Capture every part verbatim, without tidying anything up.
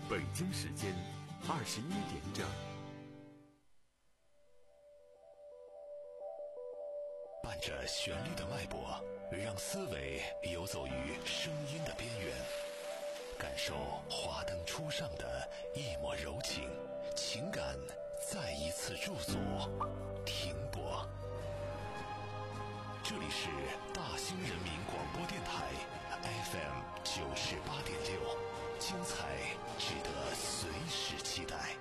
北京时间二十一点整。 伴着旋律的脉搏，让思维游走于声音的边缘，感受华灯初上的一抹柔情，情感再一次驻足停泊。这里是大兴人民广播电台 F M 九十八点六，精彩值得随时期待。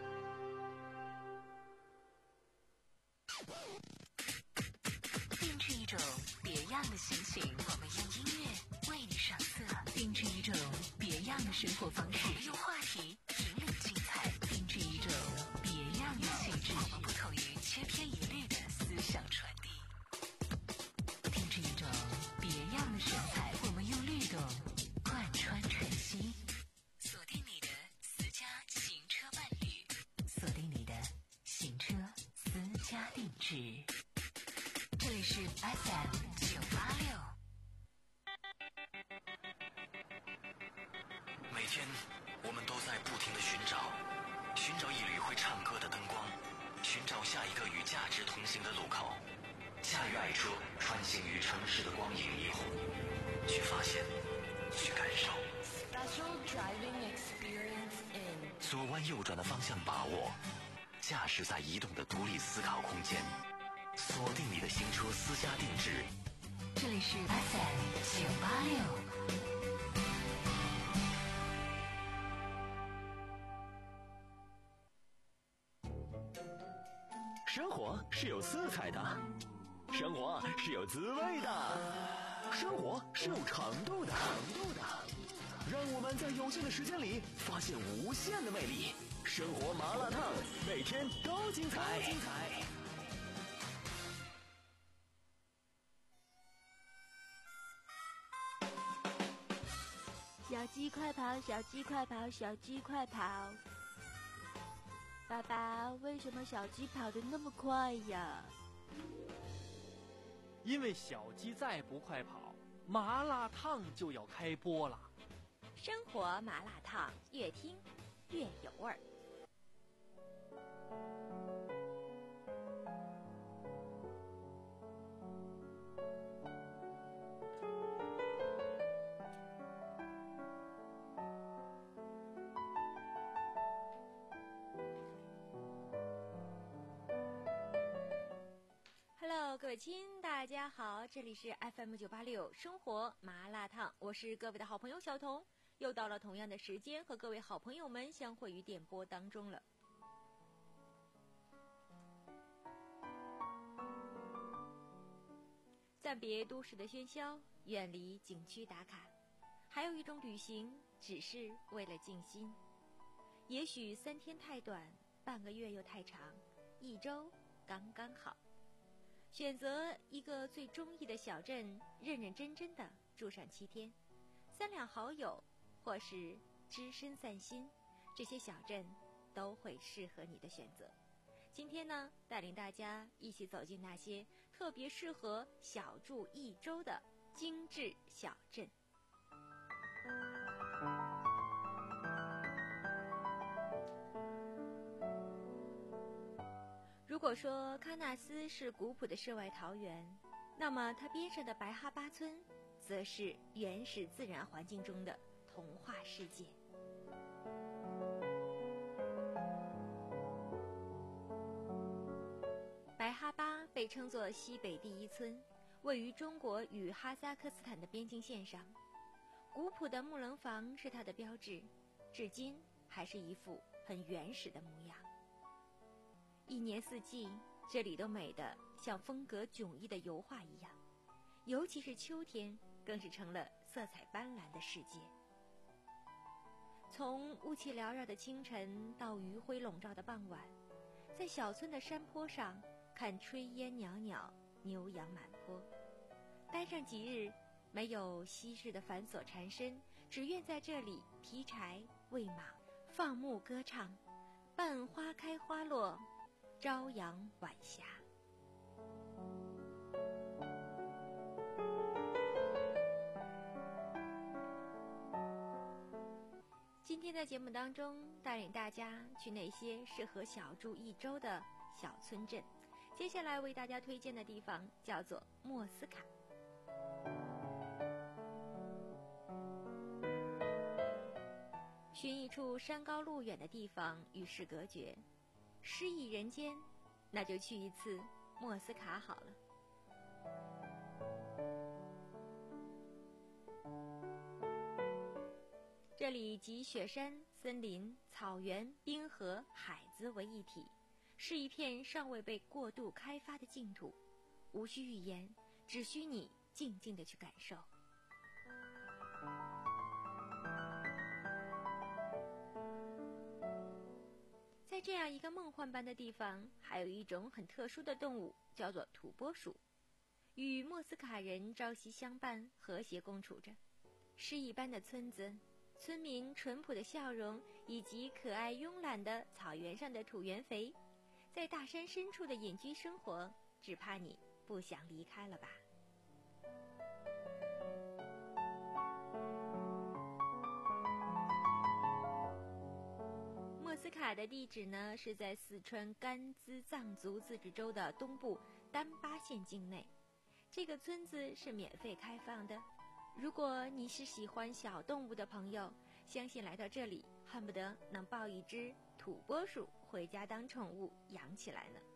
定制一种别样的心情，我们用音乐为你上色；定制一种别样的生活方式，我们用话题引领精彩；定制一种别样的气质，我们不同于千篇一律的思想传递；定制一种别样的神采，我们用律动贯穿晨曦。锁定你的私家行车伴侣，锁定你的行车私家定制。这里是 F M 九八六。 每天我们都在不停地寻找，寻找一缕会唱歌的灯光，寻找下一个与价值同行的路口，驾驭爱车，穿行于城市的光影霓虹，去发现，去感受。 Special driving experience in 左弯右转的方向把握，驾驶在移动的独立思考空间，锁定你的行车私家定制。 这里是 F M 九八六。 生活是有色彩的，生活是有滋味的，生活是有长度的。长度的，让我们在有限的时间里发现无限的魅力。生活麻辣烫，每天都精彩。精彩。 小鸡快跑，小鸡快跑，小鸡快跑！爸爸，为什么小鸡跑得那么快呀？ 因为小鸡再不快跑，麻辣烫就要开播了。 生活麻辣烫，越听越有味儿。Hello， 各位亲，大家好，这里是 F M 九八六生活麻辣烫，我是各位的好朋友小彤，又到了同样的时间和各位好朋友们相会于电波当中了。暂别都市的喧嚣，远离景区打卡，还有一种旅行只是为了静心。也许三天太短，半个月又太长，一周刚刚好。选择一个最中意的小镇，认认真真的住上七天，三两好友或是只身散心，这些小镇都会适合你的选择。今天呢，带领大家一起走进那些特别适合小住一周的精致小镇。如果说喀纳斯是古朴的世外桃源，那么它边上的白哈巴村则是原始自然环境中的童话世界。白哈巴被称作西北第一村，位于中国与哈萨克斯坦的边境线上。古朴的木棱房是它的标志，至今还是一副很原始的模样。一年四季，这里都美得像风格迥异的油画一样，尤其是秋天，更是成了色彩斑斓的世界。从雾气缭绕的清晨到余晖笼罩的傍晚，在小村的山坡上看炊烟袅袅，牛羊满坡。待上几日，没有昔日的繁琐缠身，只愿在这里劈柴喂马，放牧歌唱，伴花开花落，朝阳晚霞。今今天在节目当中，带领大家去那些适合小住一周的小村镇。接下来为大家推荐的地方叫做莫斯卡。寻一处山高路远的地方与世隔绝，诗意人间，那就去一次莫斯卡好了。这里集雪山、森林、草原、冰河、海子为一体，是一片尚未被过度开发的净土，无需语言，只需你静静地去感受。在这样一个梦幻般的地方，还有一种很特殊的动物，叫做土拨鼠，与莫斯卡人朝夕相伴，和谐共处着。诗一般的村子，村民淳朴的笑容，以及可爱慵懒的草原上的土原肥，在大山深处的隐居生活，只怕你不想离开了吧。莫斯卡的地址呢，是在四川甘孜藏族自治州的东部丹巴县境内。这个村子是免费开放的，如果你是喜欢小动物的朋友，相信来到这里恨不得能抱一只土拨鼠回家当宠物养起来呢。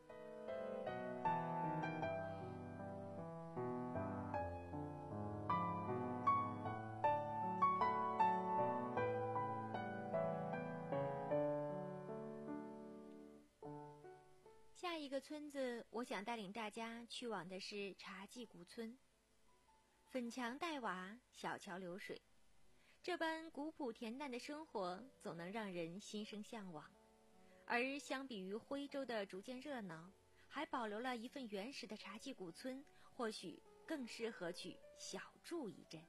下一个村子，我想带领大家去往的是茶季古村。粉墙黛瓦，小桥流水，这般古朴恬淡的生活总能让人心生向往。而相比于徽州的逐渐热闹，还保留了一份原始的茶季古村，或许更适合去小住一阵。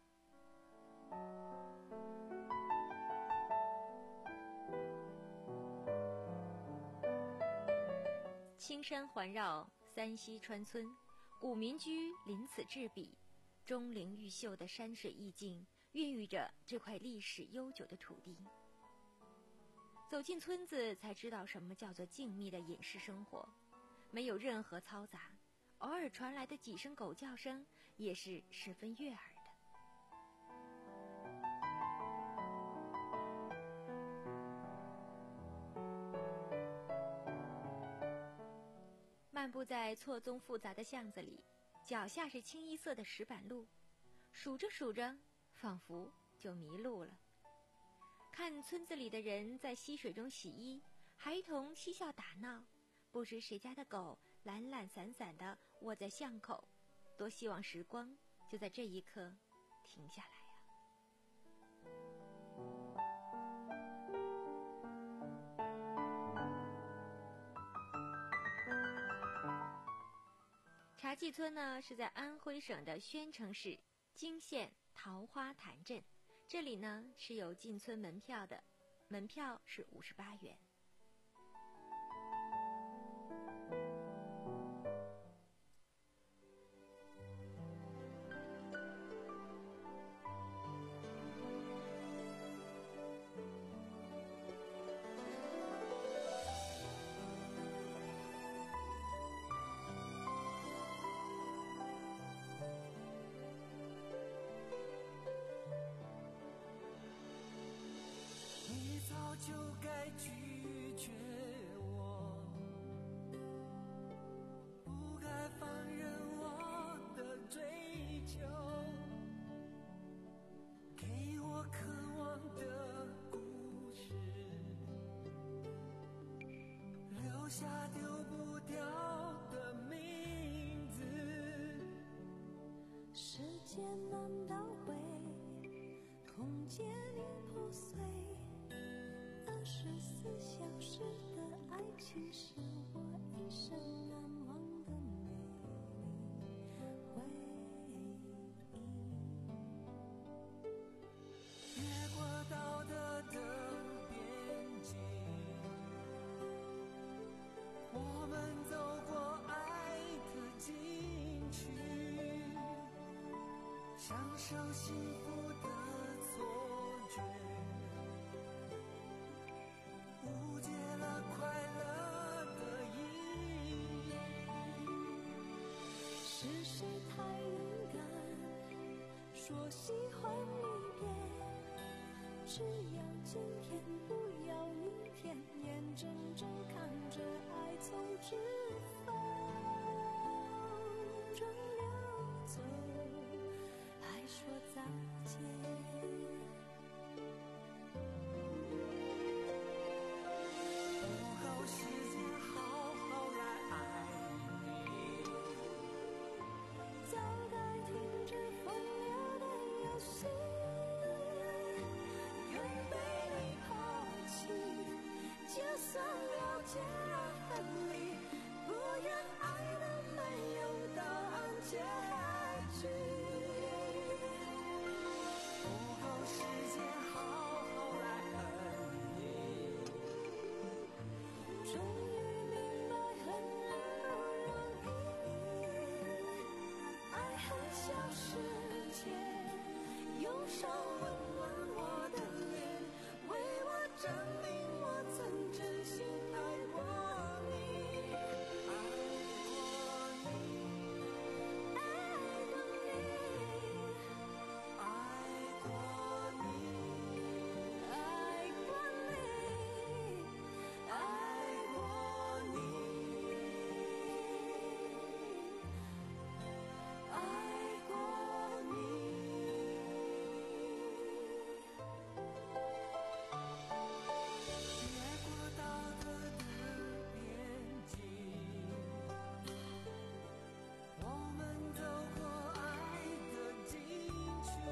青山环绕，三溪穿村，古民居临此栉比，钟灵毓秀的山水意境孕育着这块历史悠久的土地。走进村子，才知道什么叫做静谧的隐士生活，没有任何嘈杂，偶尔传来的几声狗叫声也是十分悦耳的。漫步在错综复杂的巷子里，脚下是清一色的石板路，数着数着，仿佛就迷路了。看村子里的人在溪水中洗衣，孩童嬉笑打闹，不知谁家的狗懒懒散散地卧在巷口，多希望时光就在这一刻停下来呀。茶季村呢，是在安徽省的宣城市泾县桃花潭镇，这里呢是有进村门票的，门票是五十八元。 早就该拒绝我，不该放任我的追求，给我渴望的故事，留下丢不掉的名字。时间难倒回，空间已破碎，二十四小时的爱情是我一生难忘的美丽回忆。越过道德的边界，我们走过爱的禁区，享受幸福的错觉， 说喜欢离别，只要今天不要明天，眼睁睁看着爱从指缝中流走，还说再见。不够时间好好来爱你，早该停止风流的游戏，愿被你抛弃，就算了解分离，不愿爱的没有答案结局。不够时间好好来恨你，终于明白恨人不容易，爱恨消失前，忧伤温暖我的脸，为我证明我曾真心爱过你，爱过你，爱过你，爱过你，爱过你，爱过你，爱过你。越过道德的边境，我们走过爱的禁区，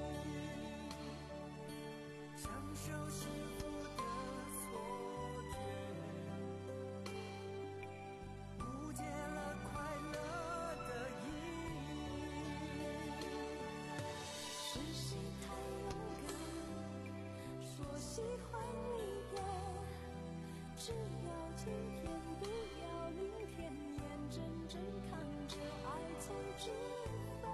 享受幸福的错觉，误解了快乐的意义。是谁太勇敢，说喜欢离别，只要今天不要明天，眼睁睁看着爱从指缝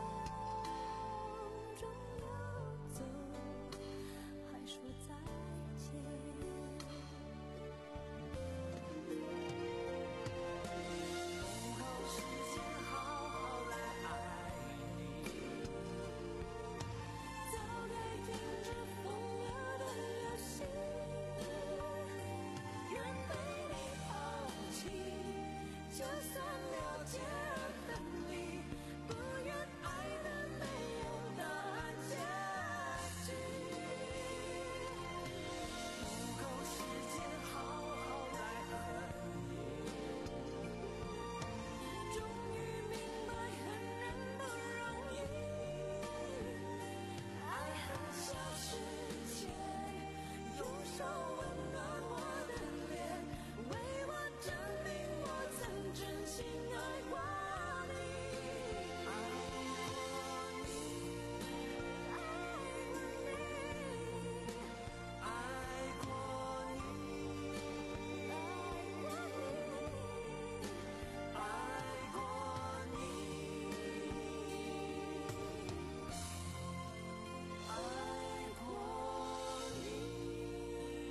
中流走，还说再见。不够时间好好来爱你，早该停止风流的游戏，愿被你抛弃，就算了解分离，不愿爱的没有答案结局。不够时间好好来恨你，终于明白恨人不容易，爱恨消失前，用手温暖我的脸，为我证明我曾真心爱过你，爱过你，爱过你，爱过你，爱过你，爱过你。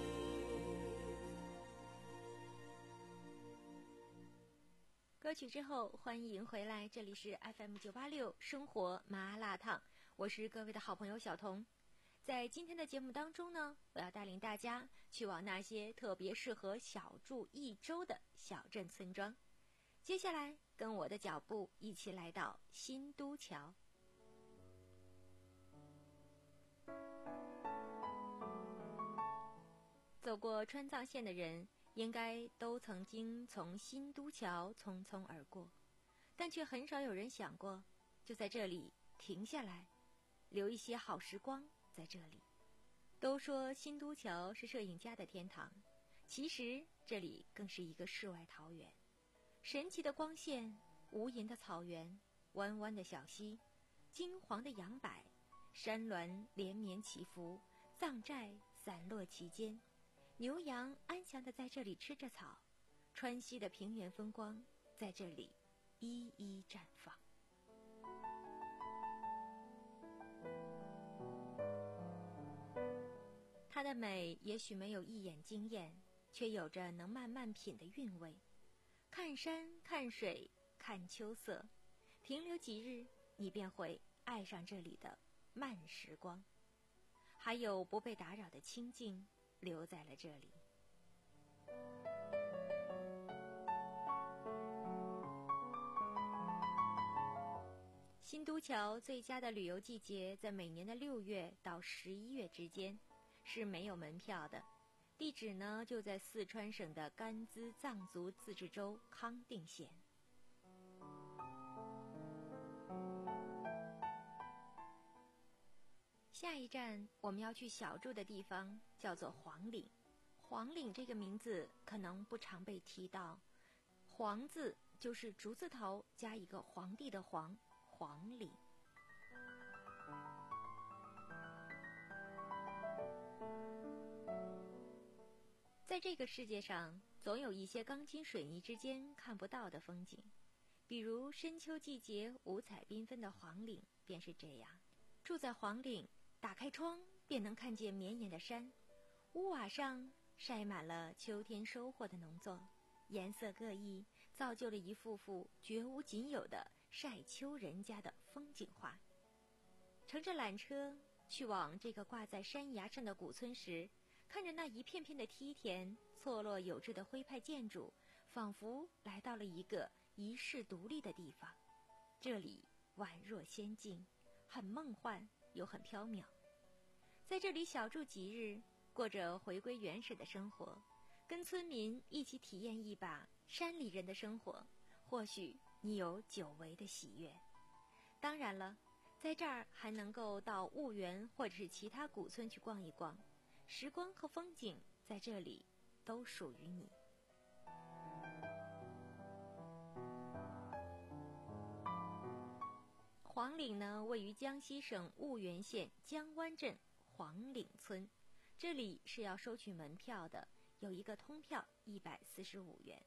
歌曲之后，欢迎回来，这里是 F M 九八六生活麻辣烫，我是各位的好朋友小彤。在今天的节目当中呢，我要带领大家去往那些特别适合小住一周的小镇村庄。接下来，跟我的脚步一起来到新都桥。走过川藏线的人，应该都曾经从新都桥匆匆而过，但却很少有人想过，就在这里停下来，留一些好时光在这里。都说新都桥是摄影家的天堂，其实这里更是一个世外桃源。神奇的光线，无垠的草原，弯弯的小溪，金黄的杨柏，山峦连绵起伏，藏寨散落其间，牛羊安详地在这里吃着草，川西的平原风光在这里一一绽放。它的美也许没有一眼惊艳，却有着能慢慢品的韵味。看山看水看秋色，停留几日，你便会爱上这里的慢时光，还有不被打扰的清静留在了这里。新都桥最佳的旅游季节在每年的六月到十一月之间，是没有门票的。地址呢就在四川省的甘孜藏族自治州康定县。下一站我们要去小住的地方叫做黄岭。黄岭这个名字可能不常被提到，黄字就是竹字头加一个皇帝的皇，黄岭。在这个世界上，总有一些钢筋水泥之间看不到的风景，比如深秋季节五彩缤纷的黄岭便是这样。住在黄岭，打开窗便能看见绵延的山，屋瓦上晒满了秋天收获的农作，颜色各异，造就了一幅幅绝无仅有的晒秋人家的风景画。乘着缆车去往这个挂在山崖上的古村时，看着那一片片的梯田，错落有致的徽派建筑，仿佛来到了一个遗世独立的地方。这里宛若仙境，很梦幻又很缥缈。在这里小住几日，过着回归原始的生活，跟村民一起体验一把山里人的生活，或许你有久违的喜悦。当然了，在这儿还能够到婺源或者是其他古村去逛一逛，时光和风景在这里都属于你。黄岭呢，位于江西省婺源县江湾镇黄岭村，这里是要收取门票的，有一个通票一百四十五元。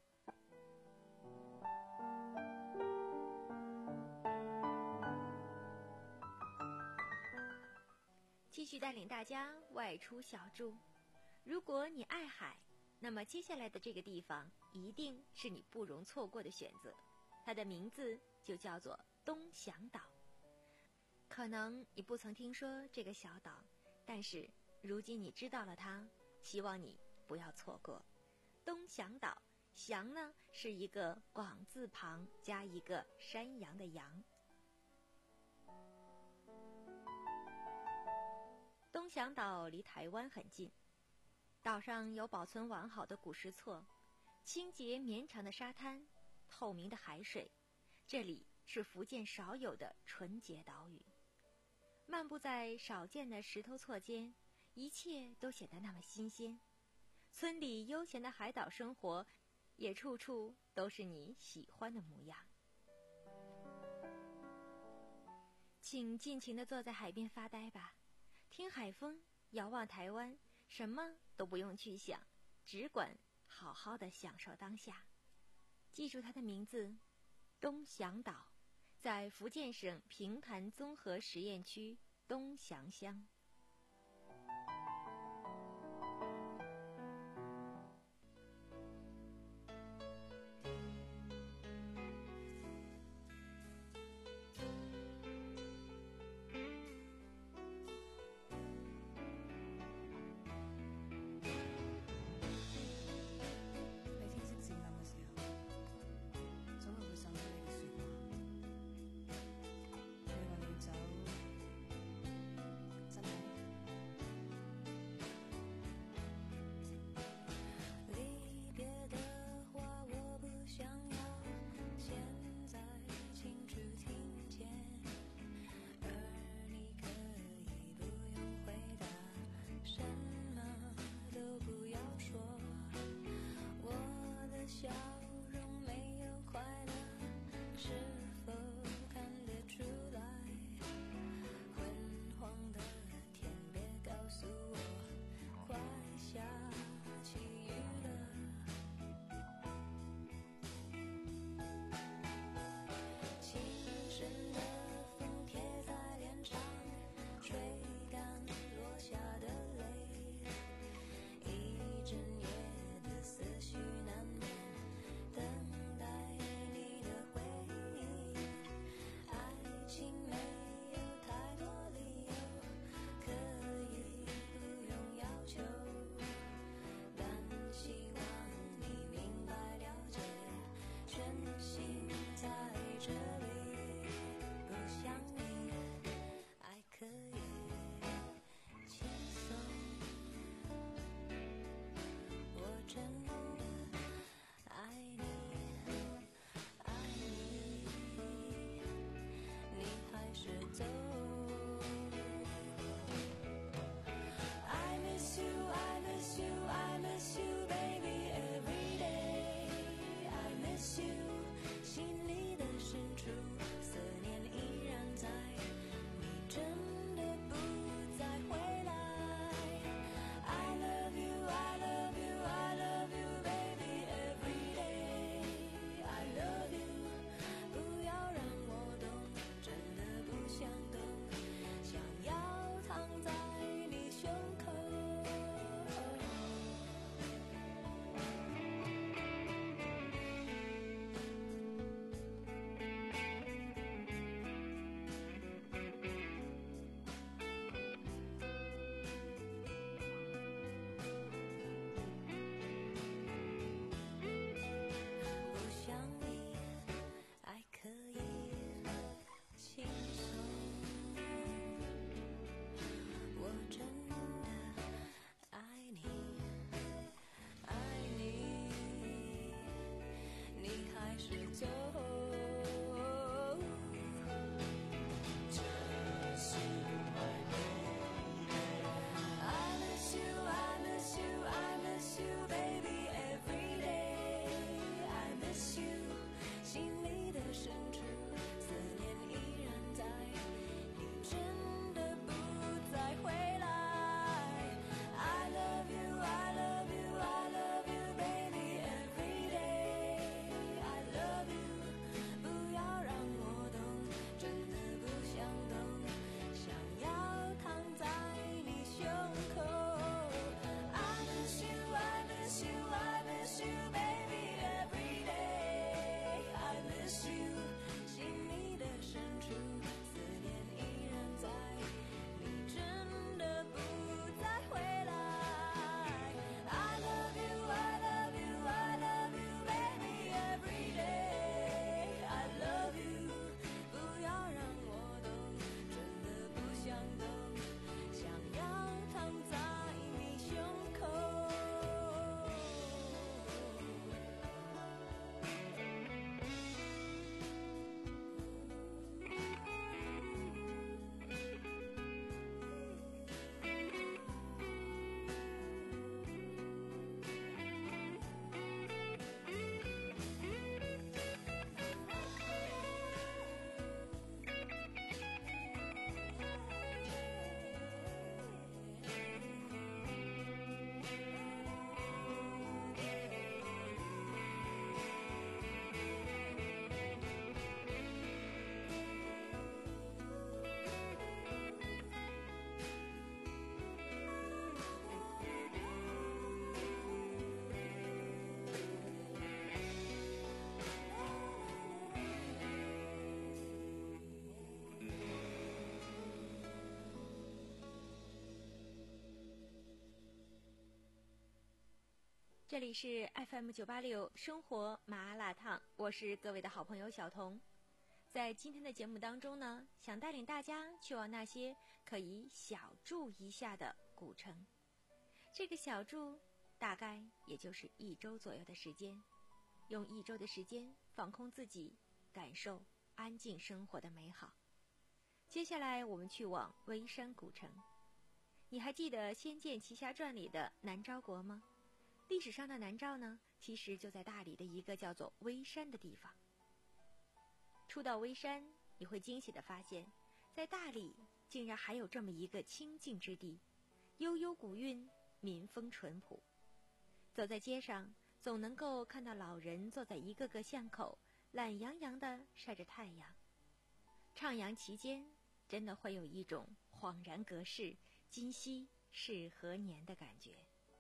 继续带领大家外出小住。如果你爱海，那么接下来的这个地方一定是你不容错过的选择。它的名字就叫做东翔岛。可能你不曾听说这个小岛，但是如今你知道了它，希望你不要错过。东翔岛，翔呢是一个广字旁加一个山羊的羊。东翔岛离台湾很近，岛上有保存完好的古石厝，清洁绵长的沙滩，透明的海水，这里是福建少有的纯洁岛屿。漫步在少见的石头厝间，一切都显得那么新鲜。村里悠闲的海岛生活，也处处都是你喜欢的模样。请尽情地坐在海边发呆吧，听海风，遥望台湾，什么都不用去想，只管好好的享受当下。记住它的名字，东翔岛，在福建省平潭综合实验区东翔乡。 真係是走。 这里是 F M 九八六生活麻辣烫，我是各位的好朋友小彤。在今天的节目当中呢，想带领大家去往那些可以小住一下的古城。这个小住大概也就是一周左右的时间，用一周的时间放空自己，感受安静生活的美好。接下来我们去往微山古城。你还记得《仙剑奇侠传》里的南诏国吗？历史上的南诏呢，其实就在大理的一个叫做微山的地方。初到微山，你会惊喜地发现，在大理竟然还有这么一个清静之地，悠悠古韵，民风淳朴。走在街上，总能够看到老人坐在一个个巷口，懒洋洋地晒着太阳。徜徉其间，真的会有一种恍然隔世，今夕是何年的感觉。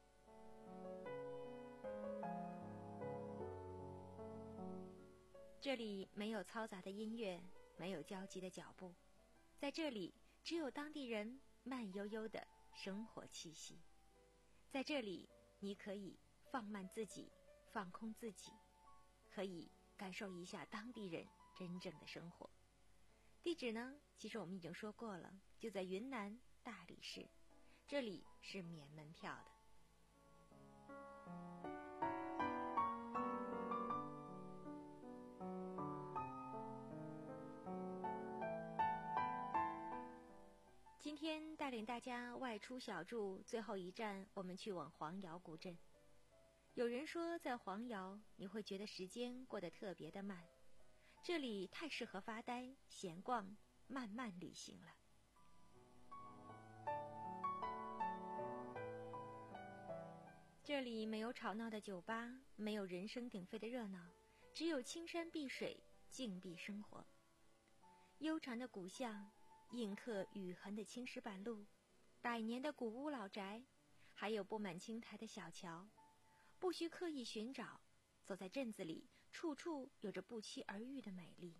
这里没有嘈杂的音乐，没有焦急的脚步，在这里只有当地人慢悠悠的生活气息。在这里，你可以放慢自己，放空自己，可以感受一下当地人真正的生活。地址呢，其实我们已经说过了，就在云南大理市，这里是免门票的。今天带领大家外出小住，最后一站我们去往黄瑶古镇。有人说在黄瑶你会觉得时间过得特别的慢，这里太适合发呆、闲逛、慢慢旅行了。这里没有吵闹的酒吧，没有人声鼎沸的热闹，只有青山碧水，静谧生活。悠长的古巷，印刻雨痕的青石板路，百年的古屋老宅，还有布满青苔的小桥，不需刻意寻找，走在镇子里，处处有着不期而遇的美丽。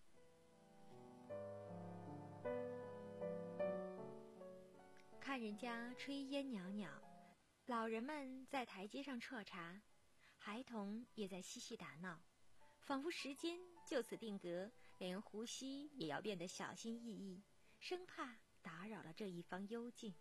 看人家炊烟袅袅，老人们在台阶上啜茶，孩童也在嬉戏打闹，仿佛时间就此定格，连呼吸也要变得小心翼翼，生怕打扰了这一方幽静。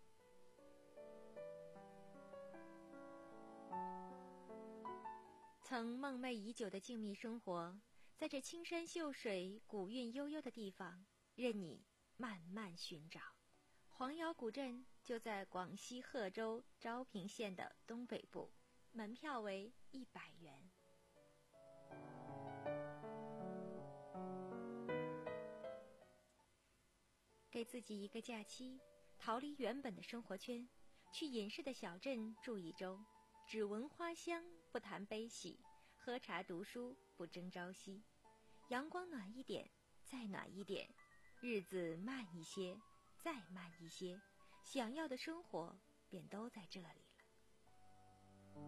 曾梦寐已久的静谧生活， 在这青山秀水、古韵悠悠的地方，任你慢慢寻找。黄窑古镇就在广西贺州昭平县的东北部，门票为一百元。给自己一个假期，逃离原本的生活圈，去隐士的小镇住一周，只闻花香，不谈悲喜，喝茶读书，不争朝夕。阳光暖一点，再暖一点，日子慢一些，再慢一些，想要的生活便都在这里了。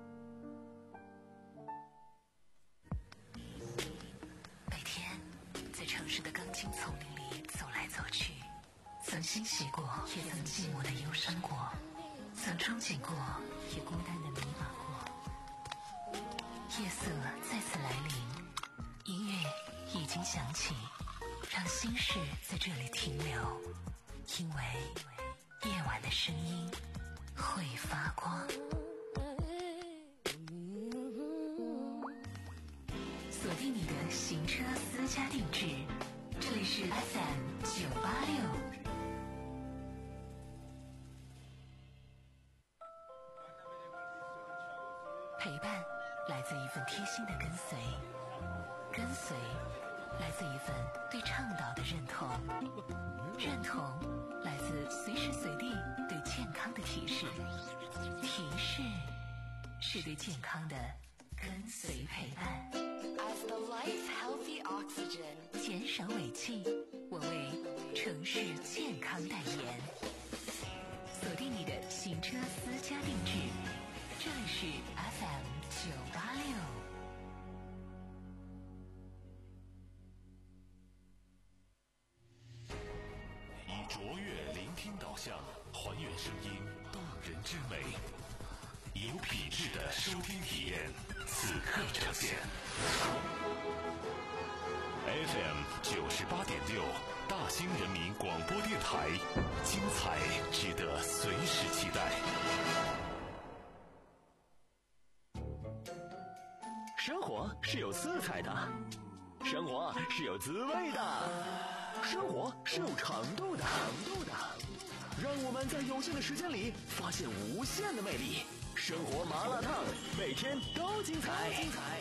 每天在城市的钢筋丛林里走来走去，曾欣喜过，也曾寂寞的忧伤过，曾憧憬过，也孤单的迷茫过。夜色再次来临，音乐已经响起，让心事在这里停留，因为夜晚的声音会发光。锁定你的行车私家定制，这里是 F M 九八六。陪伴来自一份贴心的跟随，跟随来自一份对倡导的认同，认同来自随时随地对健康的提示，提示是对健康的跟随陪伴。As the lights healthy oxygen， 减少尾气，我为城市健康代言。锁定你的行车私家定制，这里是 F M 九八六。 以卓越聆听导向，还原声音动人之美，有品质的收听体验，此刻呈现。F M 九十八点六，大兴人民广播电台，精彩值得随时期待。 生活是有色彩的，生活是有滋味的，生活是有长度的，长度的。让我们在有限的时间里发现无限的魅力。生活麻辣烫，每天都精彩。精彩。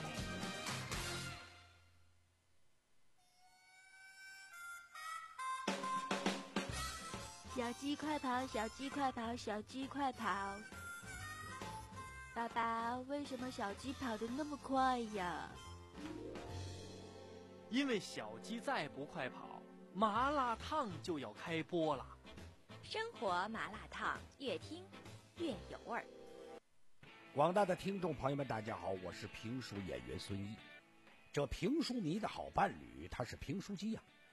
小鸡快跑，小鸡快跑，小鸡快跑！爸爸，为什么小鸡跑得那么快呀？ 因为小鸡再不快跑，麻辣烫就要开播了。 生活麻辣烫，越听越有味儿。 广大的听众朋友们，大家好，我是评书演员孙毅。这评书迷的好伴侣，他是评书机呀、啊。